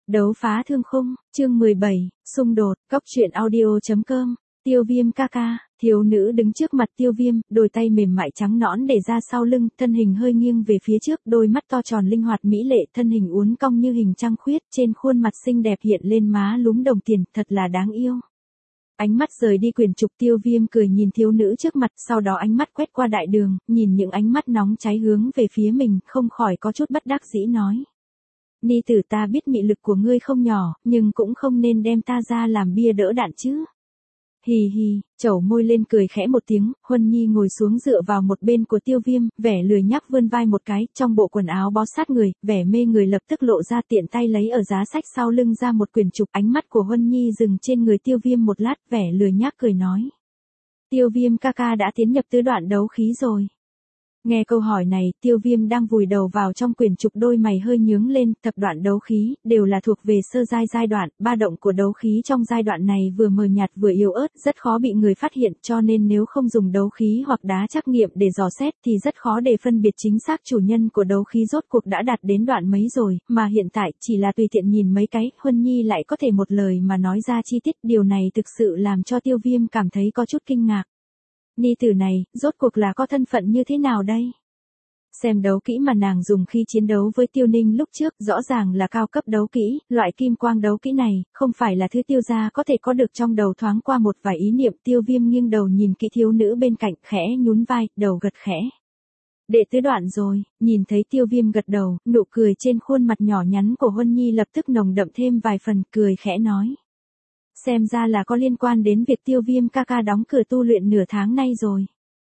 Đấu phá thương khung, chương 17, xung đột, cóc truyện audio.com, Tiêu Viêm ca ca, thiếu nữ đứng trước mặt Tiêu Viêm, đôi tay mềm mại trắng nõn để ra sau lưng, thân hình hơi nghiêng về phía trước, đôi mắt to tròn linh hoạt mỹ lệ, thân hình uốn cong như hình trăng khuyết, trên khuôn mặt xinh đẹp hiện lên má lúm đồng tiền, thật là đáng yêu. Ánh mắt rời đi quyển trục, Tiêu Viêm cười nhìn thiếu nữ trước mặt, sau đó ánh mắt quét qua đại đường, nhìn những ánh mắt nóng cháy hướng về phía mình, không khỏi có chút bất đắc dĩ nói. Ni tử, ta biết mị lực của ngươi không nhỏ, nhưng cũng không nên đem ta ra làm bia đỡ đạn chứ. Hì hì, chẩu môi lên cười khẽ một tiếng, Huân Nhi ngồi xuống dựa vào một bên của Tiêu Viêm, vẻ lười nhác vươn vai một cái, trong bộ quần áo bó sát người, vẻ mê người lập tức lộ ra, tiện tay lấy ở giá sách sau lưng ra một quyển trục. Ánh mắt của Huân Nhi dừng trên người Tiêu Viêm một lát, vẻ lười nhác cười nói. Tiêu Viêm ca ca đã tiến nhập tứ đoạn đấu khí rồi. Nghe câu hỏi này, Tiêu Viêm đang vùi đầu vào trong quyển trục, đôi mày hơi nhướng lên, thập đoạn đấu khí, đều là thuộc về sơ giai đoạn, ba động của đấu khí trong giai đoạn này vừa mờ nhạt vừa yếu ớt, rất khó bị người phát hiện, cho nên nếu không dùng đấu khí hoặc đá trắc nghiệm để dò xét thì rất khó để phân biệt chính xác chủ nhân của đấu khí rốt cuộc đã đạt đến đoạn mấy rồi, mà hiện tại chỉ là tùy tiện nhìn mấy cái, Huân Nhi lại có thể một lời mà nói ra chi tiết, điều này thực sự làm cho Tiêu Viêm cảm thấy có chút kinh ngạc. Ni tử này, rốt cuộc là có thân phận như thế nào đây? Xem đấu kỹ mà nàng dùng khi chiến đấu với Tiêu Ninh lúc trước, rõ ràng là cao cấp đấu kỹ, loại kim quang đấu kỹ này, không phải là thứ Tiêu gia có thể có được. Trong đầu thoáng qua một vài ý niệm, Tiêu Viêm nghiêng đầu nhìn kỹ thiếu nữ bên cạnh, khẽ nhún vai, đầu gật khẽ. Đệ tứ đoạn rồi, nhìn thấy Tiêu Viêm gật đầu, nụ cười trên khuôn mặt nhỏ nhắn của Huân Nhi lập tức nồng đậm thêm vài phần, cười khẽ nói. Xem ra là có liên quan đến việc Tiêu Viêm ca ca đóng cửa tu luyện nửa tháng nay rồi.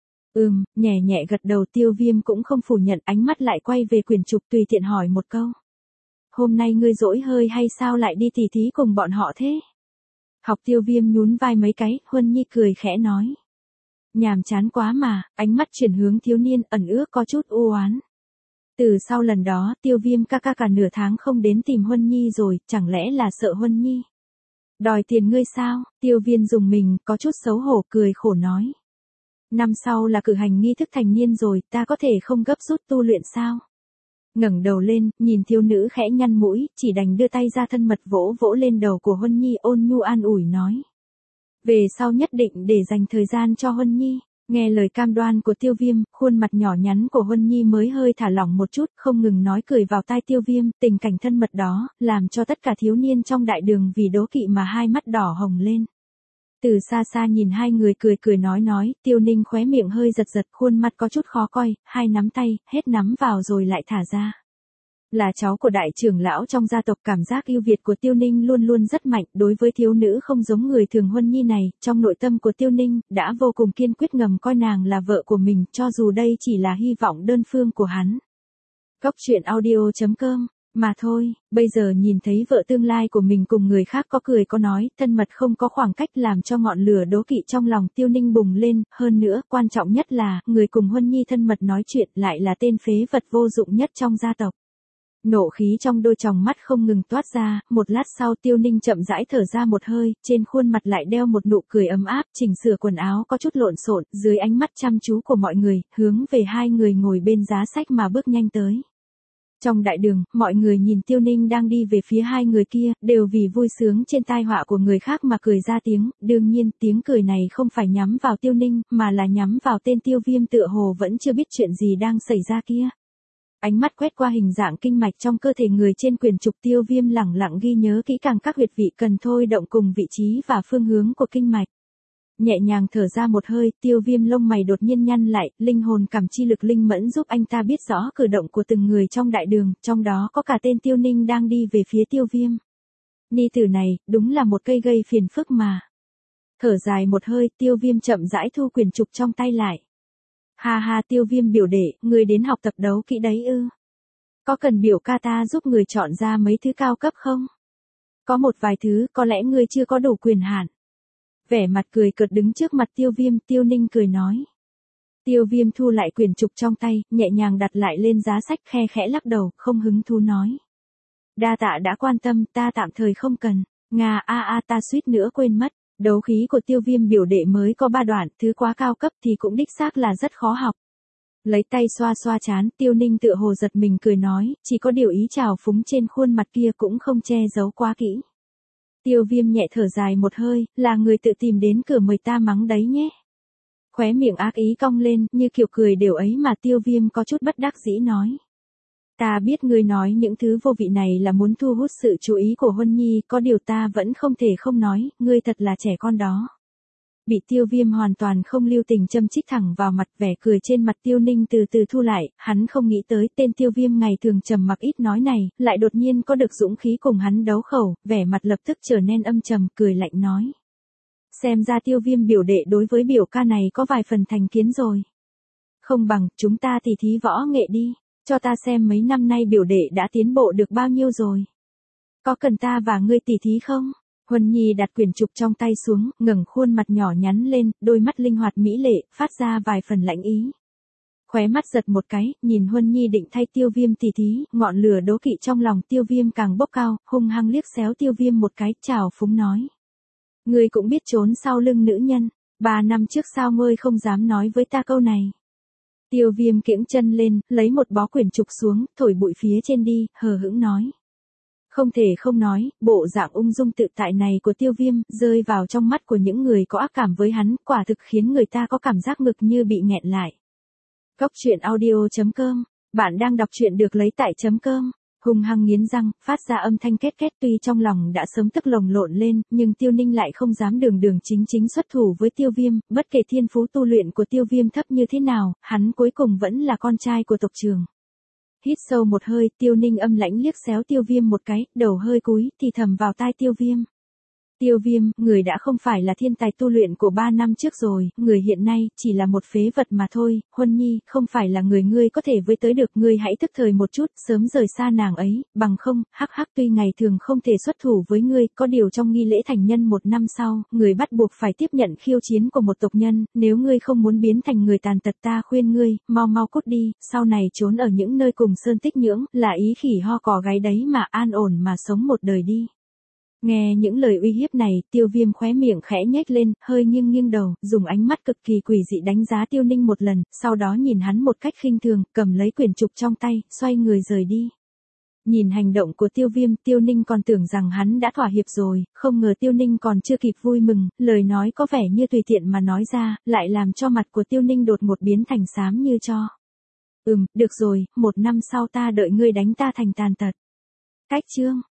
Nhẹ nhẹ gật đầu, Tiêu Viêm cũng không phủ nhận, ánh mắt lại quay về quyển trục, tùy tiện hỏi một câu. Hôm nay ngươi dỗi hơi hay sao lại đi tỉ thí cùng bọn họ thế? Học. Tiêu Viêm nhún vai mấy cái, Huân Nhi cười khẽ nói. Nhàm chán quá mà, ánh mắt chuyển hướng thiếu niên, ẩn ước có chút u oán. Từ sau lần đó, Tiêu Viêm ca ca cả nửa tháng không đến tìm Huân Nhi rồi, chẳng lẽ là sợ Huân Nhi? Đòi tiền ngươi sao? Tiêu Viêm dùng mình, có chút xấu hổ, cười khổ nói. Năm sau là cử hành nghi thức thành niên rồi, ta có thể không gấp rút tu luyện sao? Ngẩng đầu lên, nhìn thiếu nữ khẽ nhăn mũi, chỉ đành đưa tay ra thân mật vỗ vỗ lên đầu của Huân Nhi, ôn nhu an ủi nói. Về sau nhất định để dành thời gian cho Huân Nhi. Nghe lời cam đoan của Tiêu Viêm, khuôn mặt nhỏ nhắn của Huân Nhi mới hơi thả lỏng một chút, không ngừng nói cười vào tai Tiêu Viêm, tình cảnh thân mật đó, làm cho tất cả thiếu niên trong đại đường vì đố kỵ mà hai mắt đỏ hồng lên. Từ xa xa nhìn hai người cười nói, Tiêu Ninh khóe miệng hơi giật, khuôn mặt có chút khó coi, hai nắm tay, hết nắm vào rồi lại thả ra. Là cháu của đại trưởng lão trong gia tộc, cảm giác ưu việt của Tiêu Ninh luôn luôn rất mạnh, đối với thiếu nữ không giống người thường Huân Nhi này, trong nội tâm của Tiêu Ninh, đã vô cùng kiên quyết ngầm coi nàng là vợ của mình, cho dù đây chỉ là hy vọng đơn phương của hắn. Cóc truyện audio.com, mà thôi, bây giờ nhìn thấy vợ tương lai của mình cùng người khác có cười có nói, thân mật không có khoảng cách, làm cho ngọn lửa đố kỵ trong lòng Tiêu Ninh bùng lên, hơn nữa, quan trọng nhất là, người cùng Huân Nhi thân mật nói chuyện lại là tên phế vật vô dụng nhất trong gia tộc. Nộ khí trong đôi tròng mắt không ngừng toát ra, một lát sau Tiêu Ninh chậm rãi thở ra một hơi, trên khuôn mặt lại đeo một nụ cười ấm áp, chỉnh sửa quần áo có chút lộn xộn, dưới ánh mắt chăm chú của mọi người, hướng về hai người ngồi bên giá sách mà bước nhanh tới. Trong đại đường, mọi người nhìn Tiêu Ninh đang đi về phía hai người kia, đều vì vui sướng trên tai họa của người khác mà cười ra tiếng, đương nhiên tiếng cười này không phải nhắm vào Tiêu Ninh, mà là nhắm vào tên Tiêu Viêm tựa hồ vẫn chưa biết chuyện gì đang xảy ra kia. Ánh mắt quét qua hình dạng kinh mạch trong cơ thể người trên quyển trục, Tiêu Viêm lẳng lặng ghi nhớ kỹ càng các huyệt vị cần thôi động cùng vị trí và phương hướng của kinh mạch. Nhẹ nhàng thở ra một hơi, Tiêu Viêm lông mày đột nhiên nhăn lại, linh hồn cảm chi lực linh mẫn giúp anh ta biết rõ cử động của từng người trong đại đường, trong đó có cả tên Tiêu Ninh đang đi về phía Tiêu Viêm. Ni tử này, đúng là một cây gây phiền phức mà. Thở dài một hơi, Tiêu Viêm chậm rãi thu quyển trục trong tay lại. Ha ha, Tiêu Viêm biểu đệ, người đến học tập đấu kỹ đấy ư? Có cần biểu ca ta giúp người chọn ra mấy thứ cao cấp không? Có một vài thứ, có lẽ ngươi chưa có đủ quyền hạn. Vẻ mặt cười cợt đứng trước mặt Tiêu Viêm, Tiêu Ninh cười nói. Tiêu Viêm thu lại quyển trục trong tay, nhẹ nhàng đặt lại lên giá sách, khe khẽ lắc đầu, không hứng thú nói. Đa tạ đã quan tâm, ta tạm thời không cần. Ta suýt nữa quên mất. Đấu khí của Tiêu Viêm biểu đệ mới có 3 đoạn, thứ quá cao cấp thì cũng đích xác là rất khó học. Lấy tay xoa xoa trán, Tiêu Ninh tựa hồ giật mình cười nói, chỉ có điều ý trào phúng trên khuôn mặt kia cũng không che giấu quá kỹ. Tiêu Viêm nhẹ thở dài một hơi, là người tự tìm đến cửa mời ta mắng đấy nhé. Khóe miệng ác ý cong lên, như kiểu cười đều ấy mà Tiêu Viêm có chút bất đắc dĩ nói. Ta biết ngươi nói những thứ vô vị này là muốn thu hút sự chú ý của Huân Nhi, có điều ta vẫn không thể không nói, ngươi thật là trẻ con đó. Bị Tiêu Viêm hoàn toàn không lưu tình châm chích thẳng vào mặt, vẻ cười trên mặt Tiêu Ninh từ từ thu lại, hắn không nghĩ tới tên Tiêu Viêm ngày thường trầm mặc ít nói này, lại đột nhiên có được dũng khí cùng hắn đấu khẩu, vẻ mặt lập tức trở nên âm trầm, cười lạnh nói. Xem ra Tiêu Viêm biểu đệ đối với biểu ca này có vài phần thành kiến rồi. Không bằng, chúng ta tỉ thí võ nghệ đi, cho ta xem mấy năm nay biểu đệ đã tiến bộ được bao nhiêu rồi. Có cần ta và ngươi tỉ thí không? Huân Nhi đặt quyển trục trong tay xuống, ngẩng khuôn mặt nhỏ nhắn lên, đôi mắt linh hoạt mỹ lệ, phát ra vài phần lãnh ý. Khóe mắt giật một cái, nhìn Huân Nhi định thay Tiêu Viêm tỉ thí, ngọn lửa đố kỵ trong lòng Tiêu Viêm càng bốc cao, hung hăng liếc xéo Tiêu Viêm một cái, chào phúng nói. Ngươi cũng biết trốn sau lưng nữ nhân, 3 năm trước sao ngươi không dám nói với ta câu này. Tiêu Viêm kiễng chân lên, lấy một bó quyển trục xuống, thổi bụi phía trên đi, hờ hững nói. Không thể không nói, bộ dạng ung dung tự tại này của Tiêu Viêm, rơi vào trong mắt của những người có ác cảm với hắn, quả thực khiến người ta có cảm giác ngực như bị nghẹn lại. Cốc truyện audio.com, bạn đang đọc truyện được lấy tại .com. Hung hăng nghiến răng, phát ra âm thanh két két, tuy trong lòng đã sớm tức lồng lộn lên, nhưng Tiêu Ninh lại không dám đường đường chính chính xuất thủ với Tiêu Viêm, bất kể thiên phú tu luyện của Tiêu Viêm thấp như thế nào, hắn cuối cùng vẫn là con trai của tộc trưởng. Hít sâu một hơi, Tiêu Ninh âm lãnh liếc xéo Tiêu Viêm một cái, đầu hơi cúi, thì thầm vào tai Tiêu Viêm. Tiêu Viêm, người đã không phải là thiên tài tu luyện của 3 năm trước rồi, người hiện nay chỉ là một phế vật mà thôi, Huân Nhi, không phải là người ngươi có thể với tới được, ngươi hãy thức thời một chút, sớm rời xa nàng ấy, bằng không, hắc hắc, tuy ngày thường không thể xuất thủ với ngươi, có điều trong nghi lễ thành nhân 1 năm sau, người bắt buộc phải tiếp nhận khiêu chiến của một tộc nhân, nếu ngươi không muốn biến thành người tàn tật ta khuyên ngươi, mau mau cút đi, sau này trốn ở những nơi cùng sơn tích nhưỡng, là ý khỉ ho cò gáy đấy mà an ổn mà sống một đời đi. Nghe những lời uy hiếp này, Tiêu Viêm khóe miệng khẽ nhếch lên, hơi nghiêng đầu, dùng ánh mắt cực kỳ quỷ dị đánh giá Tiêu Ninh một lần, sau đó nhìn hắn một cách khinh thường, cầm lấy quyển trục trong tay, xoay người rời đi. Nhìn hành động của Tiêu Viêm, Tiêu Ninh còn tưởng rằng hắn đã thỏa hiệp rồi, không ngờ Tiêu Ninh còn chưa kịp vui mừng, lời nói có vẻ như tùy tiện mà nói ra, lại làm cho mặt của Tiêu Ninh đột một biến thành xám như tro. Được rồi, 1 năm sau ta đợi ngươi đánh ta thành tàn tật. Cách chương